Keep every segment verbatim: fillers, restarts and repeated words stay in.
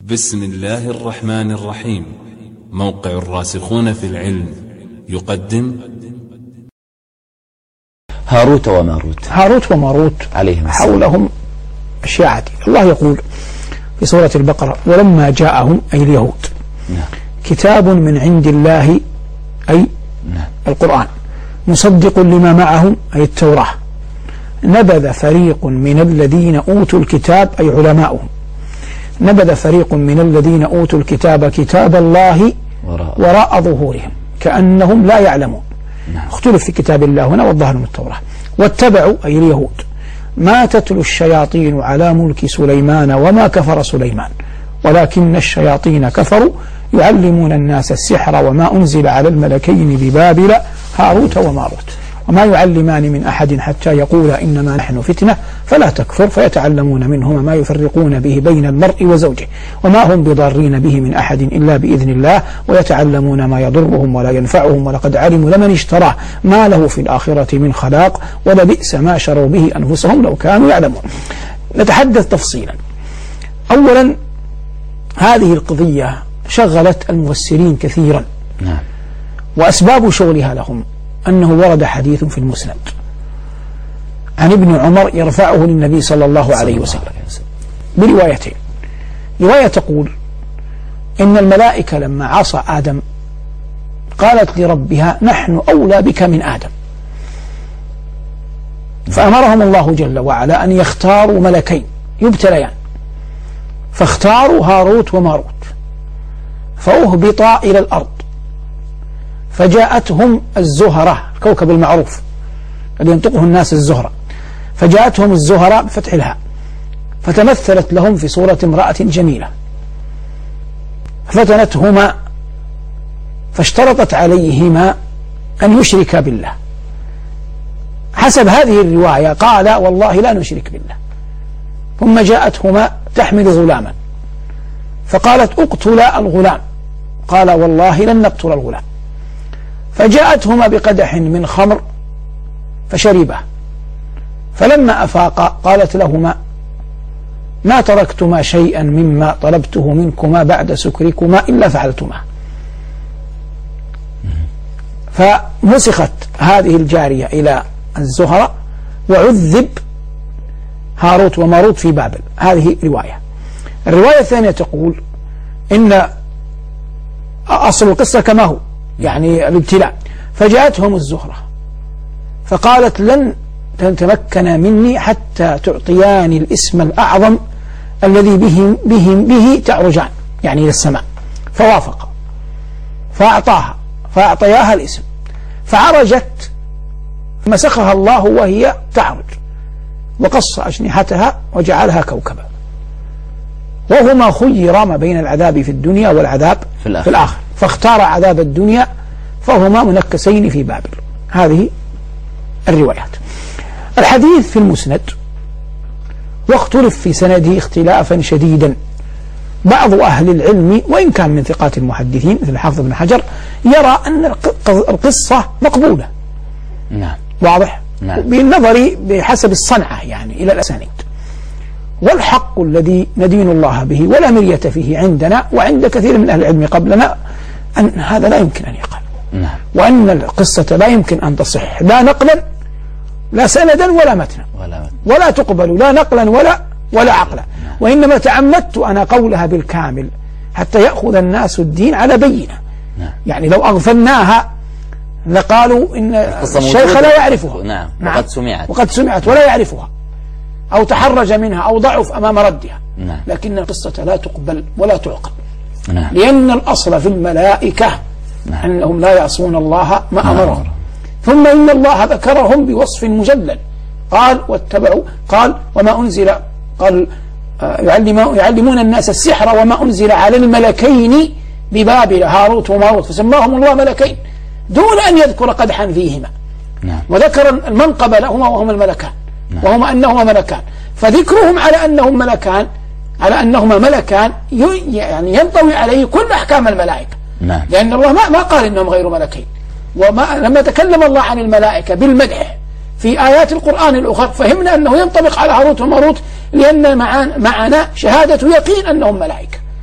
بسم الله الرحمن الرحيم. موقع الراسخون في العلم يقدم هاروت وماروت. هاروت وماروت عليهم حولهم أشياء عديدة. الله يقول في سورة البقرة: ولما جاءهم أي اليهود نعم. كتاب من عند الله أي نعم. القرآن مصدق لما معهم أي التوراة نبذ فريق من الذين أوتوا الكتاب أي علماؤهم نبذ فريق من الذين أوتوا الكتاب كتاب الله وراء, وراء ظهورهم كأنهم لا يعلمون. نعم. اختلف في كتاب الله هنا والظاهر من التوراة. واتبعوا أي اليهود ما تتلو الشياطين على ملك سليمان وما كفر سليمان ولكن الشياطين كفروا يعلمون الناس السحر وما أنزل على الملكين ببابل هاروت وماروت وما يعلمان من أحد حتى يقولا إنما نحن فتنة فلا تكفر فيتعلمون منهما ما يفرقون به بين المرء وزوجه وما هم بضارين به من أحد إلا بإذن الله ويتعلمون ما يضرهم ولا ينفعهم ولقد علموا لمن اشتراه ما له في الآخرة من خلاق ولبئس ما شروا به أنفسهم لو كانوا يعلمون. نتحدث تفصيلا. أولا هذه القضية شغلت المفسرين كثيرا. نعم. وأسباب شغلها لهم أنه ورد حديث في المسند عن ابن عمر يرفعه للنبي صلى الله عليه وسلم بروايتين. رواية تقول إن الملائكة لما عصى آدم قالت لربها نحن أولى بك من آدم فأمرهم الله جل وعلا أن يختاروا ملكين يبتليان فاختاروا هاروت وماروت فأهبطا إلى الأرض فجاءتهم الزهرة الكوكب المعروف الذي ينطقه الناس الزهرة فجاءتهم الزهرة بفتح الهاء فتمثلت لهم في صورة امرأة جميلة فتنتهما فاشترطت عليهما أن يشركا بالله. حسب هذه الرواية قال والله لا نشرك بالله. ثم جاءتهما تحمل غلاما فقالت اقتلا الغلام قال والله لن نقتل الغلام. فجاءتهما بقدح من خمر فشربه فلما أفاقا قالت لهما ما تركتما شيئا مما طلبته منكما بعد سكركما إلا فعلتما. فمسخت هذه الجارية إلى الزهرة وعذب هاروت وماروت في بابل. هذه رواية. الرواية الثانية تقول إن أصل القصة كما هو يعني الابتلاء فجاءتهم الزهرة فقالت لن تتمكن مني حتى تعطياني الاسم الأعظم الذي به, به, به تعرجان يعني إلى السماء فوافق فأعطاها فأعطياها الاسم فعرجت فمسخها الله وهي تعرج وقص أجنحتها وجعلها كوكبا وهما خيرا ما بين العذاب في الدنيا والعذاب في الآخر, في الآخر. فاختار عذاب الدنيا فهما منكسين في بابل. هذه الروايات. الحديث في المسند واختلف في سنده اختلافا شديدا. بعض أهل العلم وإن كان من ثقات المحدثين مثل الحافظ بن حجر يرى أن القصة مقبولة. نعم. واضح؟ نعم. بالنظر بحسب الصنعة يعني إلى الأسانيد. والحق الذي ندين الله به ولا مرية فيه عندنا وعند كثير من أهل العلم قبلنا أن هذا لا يمكن أن يقال. نعم. وأن القصة لا يمكن أن تصح لا نقلا لا سندا ولا متنا ولا, ولا تقبل لا نقلا ولا ولا عقلا. نعم. وإنما تعمدت أنا قولها بالكامل حتى يأخذ الناس الدين على بينة. نعم. يعني لو أغفلناها لقالوا إن الشيخ لا يعرفها. نعم. نعم. وقد سمعت وقد سمعت ولا يعرفها أو تحرج منها أو ضعف أمام ردها. نعم. لكن القصة لا تقبل ولا تعقل. نعم. لأن الأصل في الملائكة نعم. أنهم لا يعصون الله ما نعم. أمرهم. ثم إن الله ذكرهم بوصف مجلل قال واتبعوا قال وما أنزل قال يعلم يعلمون الناس السحر وما أنزل على الملكين ببابل هاروت وماروت فسماهم الله ملكين دون أن يذكر قدحا فيهما. نعم. وذكر المنقب لهما وهما الملكان. نعم. وهما أنهما ملكان فذكرهم على أنهم ملكان على أنهما ملكان يعني ينطوي عليه كل أحكام الملائكة. نعم. لأن الله ما ما قال إنهم غير ملكين. وما لما تكلم الله عن الملائكة بالمدح في آيات القرآن الأخرى فهمنا أنه ينطبق على هاروت وماروت لأن معنا شهادة يقين أنهم ملائكة.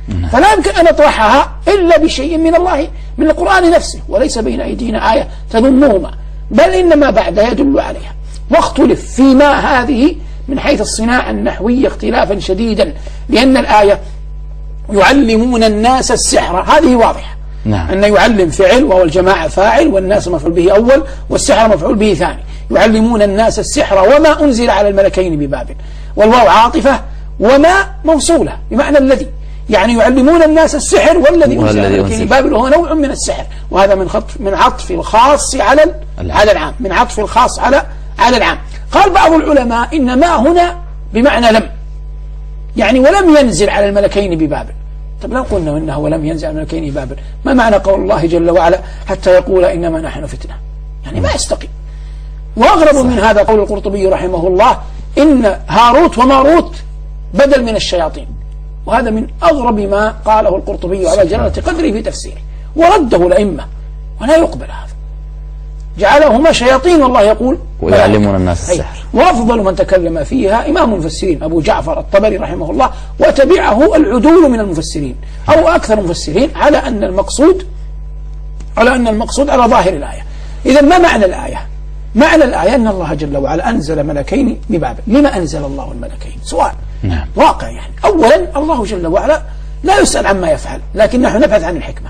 فلا يمكن أن نطرحها إلا بشيء من الله من القرآن نفسه، وليس بين أيدينا آية تضمهما، بل إنما بعدها يدل عليها. واختلف فيما هذه من حيث الصناعة النحوية اختلافا شديدا، لأن الآية يعلمون الناس السحر هذه واضحة، نعم. أن يعلم فعل وهو الجماعة فاعل والناس مفعول به أول والسحر مفعول به ثاني. يعلمون الناس السحر وما أنزل على الملكين ببابل، والواو عاطفة وما موصولة بمعنى الذي، يعني يعلمون الناس السحر والذي أنزل على الملكين ببابل وهو نوع من السحر، وهذا من خط من عطف الخاص على على العام، من عطف الخاص على على العام. قال بعض العلماء إن ما هنا بمعنى لم، يعني ولم ينزل على الملكين ببابل. طب لو قلنا إنه ولم ينزل على الملكين ببابل، ما معنى قول الله جل وعلا حتى يقول إنما نحن فتنة؟ يعني ما يستقيم. وأغرب من هذا قول القرطبي رحمه الله إن هاروت وماروت بدل من الشياطين، وهذا من أغرب ما قاله القرطبي على جلالة قدره في تفسيره، ورده الأئمة ولا يقبل هذا، جعلهما شياطين والله يقول ويعلمون الناس السحر. وأفضل من تكلم فيها إمام المفسرين أبو جعفر الطبري رحمه الله، وتبعه العدول من المفسرين أو أكثر المفسرين على أن المقصود على أن المقصود على ظاهر الآية. إذا ما معنى الآية؟ معنى الآية أن الله جل وعلا أنزل ملكين ببابل. لما أنزل الله الملكين؟ سؤال نعم. واقع. يعني أولا الله جل وعلا لا يسأل عما يفعل، لكن نحن نبحث عن الحكمة.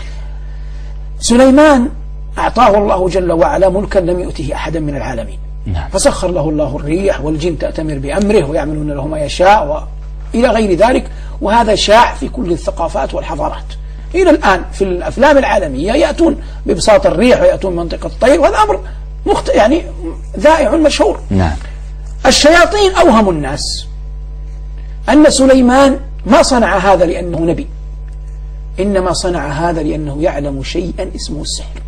سليمان أعطاه الله جل وعلا ملكا لم يؤته أحدا من العالمين، نعم. فسخر له الله الريح والجن تأتمر بأمره ويعملون له ما يشاء وإلى غير ذلك، وهذا شاع في كل الثقافات والحضارات إلى الآن. في الأفلام العالمية يأتون ببساط الريح ويأتون منطقة الطير، وهذا أمر مخت... يعني ذائع مشهور. نعم. الشياطين أوهموا الناس أن سليمان ما صنع هذا لأنه نبي، إنما صنع هذا لأنه يعلم شيئا اسمه السحر،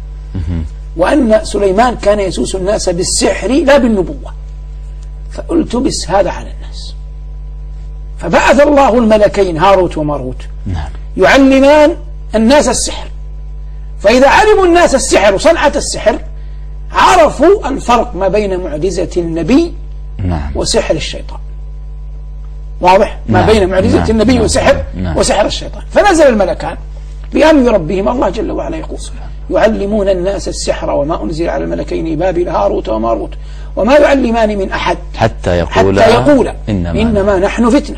وأن سليمان كان يسوس الناس بالسحر لا بالنبوة، فالتبس هذا على الناس، فبعث الله الملكين هاروت وماروت نعم. يعلمان الناس السحر. فإذا علموا الناس السحر وصنعة السحر عرفوا الفرق ما بين معجزة النبي نعم. وسحر الشيطان. واضح؟ ما نعم. بين معجزة نعم. النبي نعم. وسحر نعم. وسحر الشيطان. فنزل الملكان بأمر ربهم، الله جل وعلا يقول يعلمون الناس السحر وما أنزل على الملكين بابل هاروت وماروت وما يعلمان من أحد حتى يقول حتى يقول إنما, إنما نحن فتنة.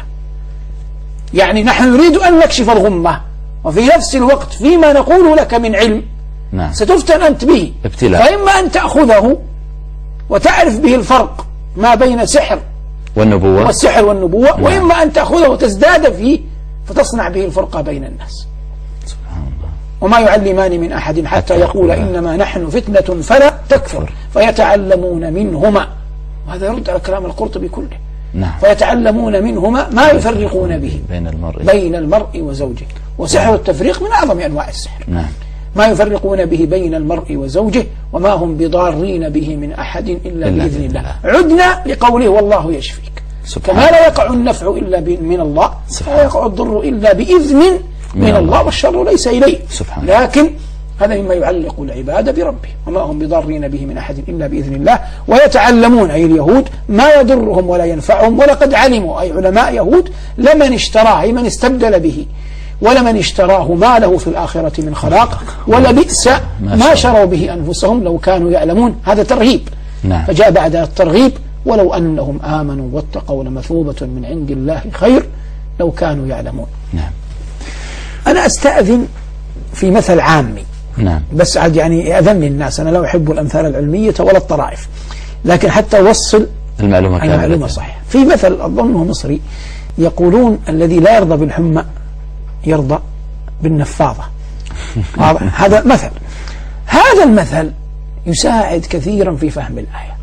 يعني نحن نريد أن نكشف الغمة، وفي نفس الوقت فيما نقول لك من علم نعم. ستفتن أنت به ابتلاء. فإما أن تأخذه وتعرف به الفرق ما بين سحر والنبوة والسحر والنبوة نعم. وإما أن تأخذه وتزداد فيه فتصنع به الفرقة بين الناس. سبحان الله. وما يعلمان من أحد حتى, حتى يقول إنما نحن فتنة فلا تكفر فيتعلمون منهما، وهذا يرد على كلام القرطبي كله. نعم. فيتعلمون منهما ما يفرقون به بين المرء بين المرء وزوجه، وسحر التفريق من أعظم أنواع السحر. نعم. ما يفرقون به بين المرء وزوجه وما هم بضارين به من أحد إلا, إلا بإذن الله. عدنا لقوله والله يشفيك، كما لا يقع النفع إلا من الله ولا يقع الضر إلا بإذن من, من الله، والشر ليس إليه. لكن هذا مما يعلق العباد بربه، وما هم بضارين به من أحد إلا بإذن الله. ويتعلمون أي اليهود ما يضرهم ولا ينفعهم، ولقد علموا أي علماء يهود لمن اشتراه أي من استبدل به، ولمن اشتراه ما له في الآخرة من خلاق ولبئس ما شروا به أنفسهم لو كانوا يعلمون. هذا ترهيب. نعم. فجاء بعد الترغيب ولو أنهم آمنوا واتقوا لمثوبة من عند الله خير لو كانوا يعلمون. نعم. أنا أستأذن في مثل عامي. نعم. بس عاد يعني أذن للناس، أنا لا أحب الأمثال العلمية ولا الطرائف، لكن حتى أوصل المعلومة كاملة. المعلومة صحيح. في مثل أظنه مصري يقولون الذي لا يرضى بالحمى يرضى بالنفاضة. هذا مثل. هذا المثل يساعد كثيرا في فهم الآية،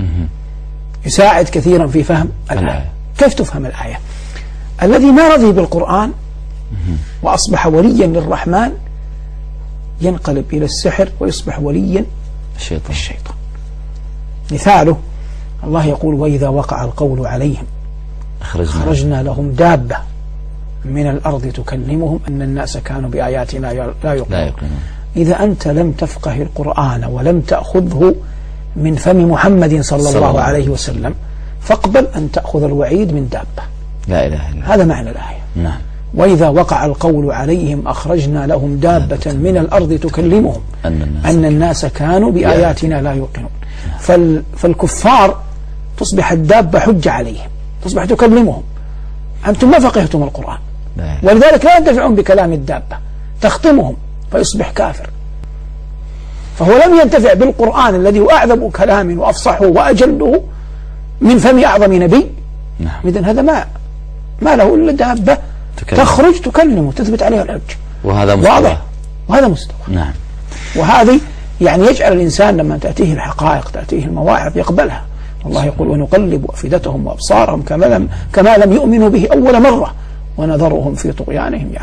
يساعد كثيرا في فهم الآية. كيف تفهم الآية؟ الذي ما رضي بالقرآن وأصبح وليا للرحمن ينقلب إلى السحر ويصبح وليا الشيطان. الشيطان. مثاله الله يقول وإذا وقع القول عليهم أخرجنا, أخرجنا لهم دابة من الأرض تكلمهم أن الناس كانوا بآياتنا لا يقينون. إذا أنت لم تفقه القرآن ولم تأخذه من فم محمد صلى الله عليه وسلم فاقبل أن تأخذ الوعيد من دابة. لا إله إلا الله. هذا معنى الآية. نعم. وإذا وقع القول عليهم أخرجنا لهم دابة من الأرض تكلمهم أن الناس, أن الناس كانوا بآياتنا لا يوقنون. فال فالكفار تصبح الدابة حجة عليهم، تصبح تكلمهم. أنتم ما فقهتم القرآن، ولذلك لا ينتفعون بكلام الدابة، تخطمهم فيصبح كافر. فهو لم ينتفع بالقرآن الذي هو أعذب كلام وأفصحه وأجله من فم أعظم نبي. نعم. إذن هذا ما ما له إلا دابة تكلم. تخرج تكلم وتثبت عليها الحج، وهذا مستوى، وهذا مستوى. نعم. وهذه يعني يجعل الإنسان لما تأتيه الحقائق تأتيه المواعظ يقبلها. والله يقول ونقلب أفئدتهم وأبصارهم كما لم, كما لم يؤمنوا به أول مرة ونذرهم في طغيانهم.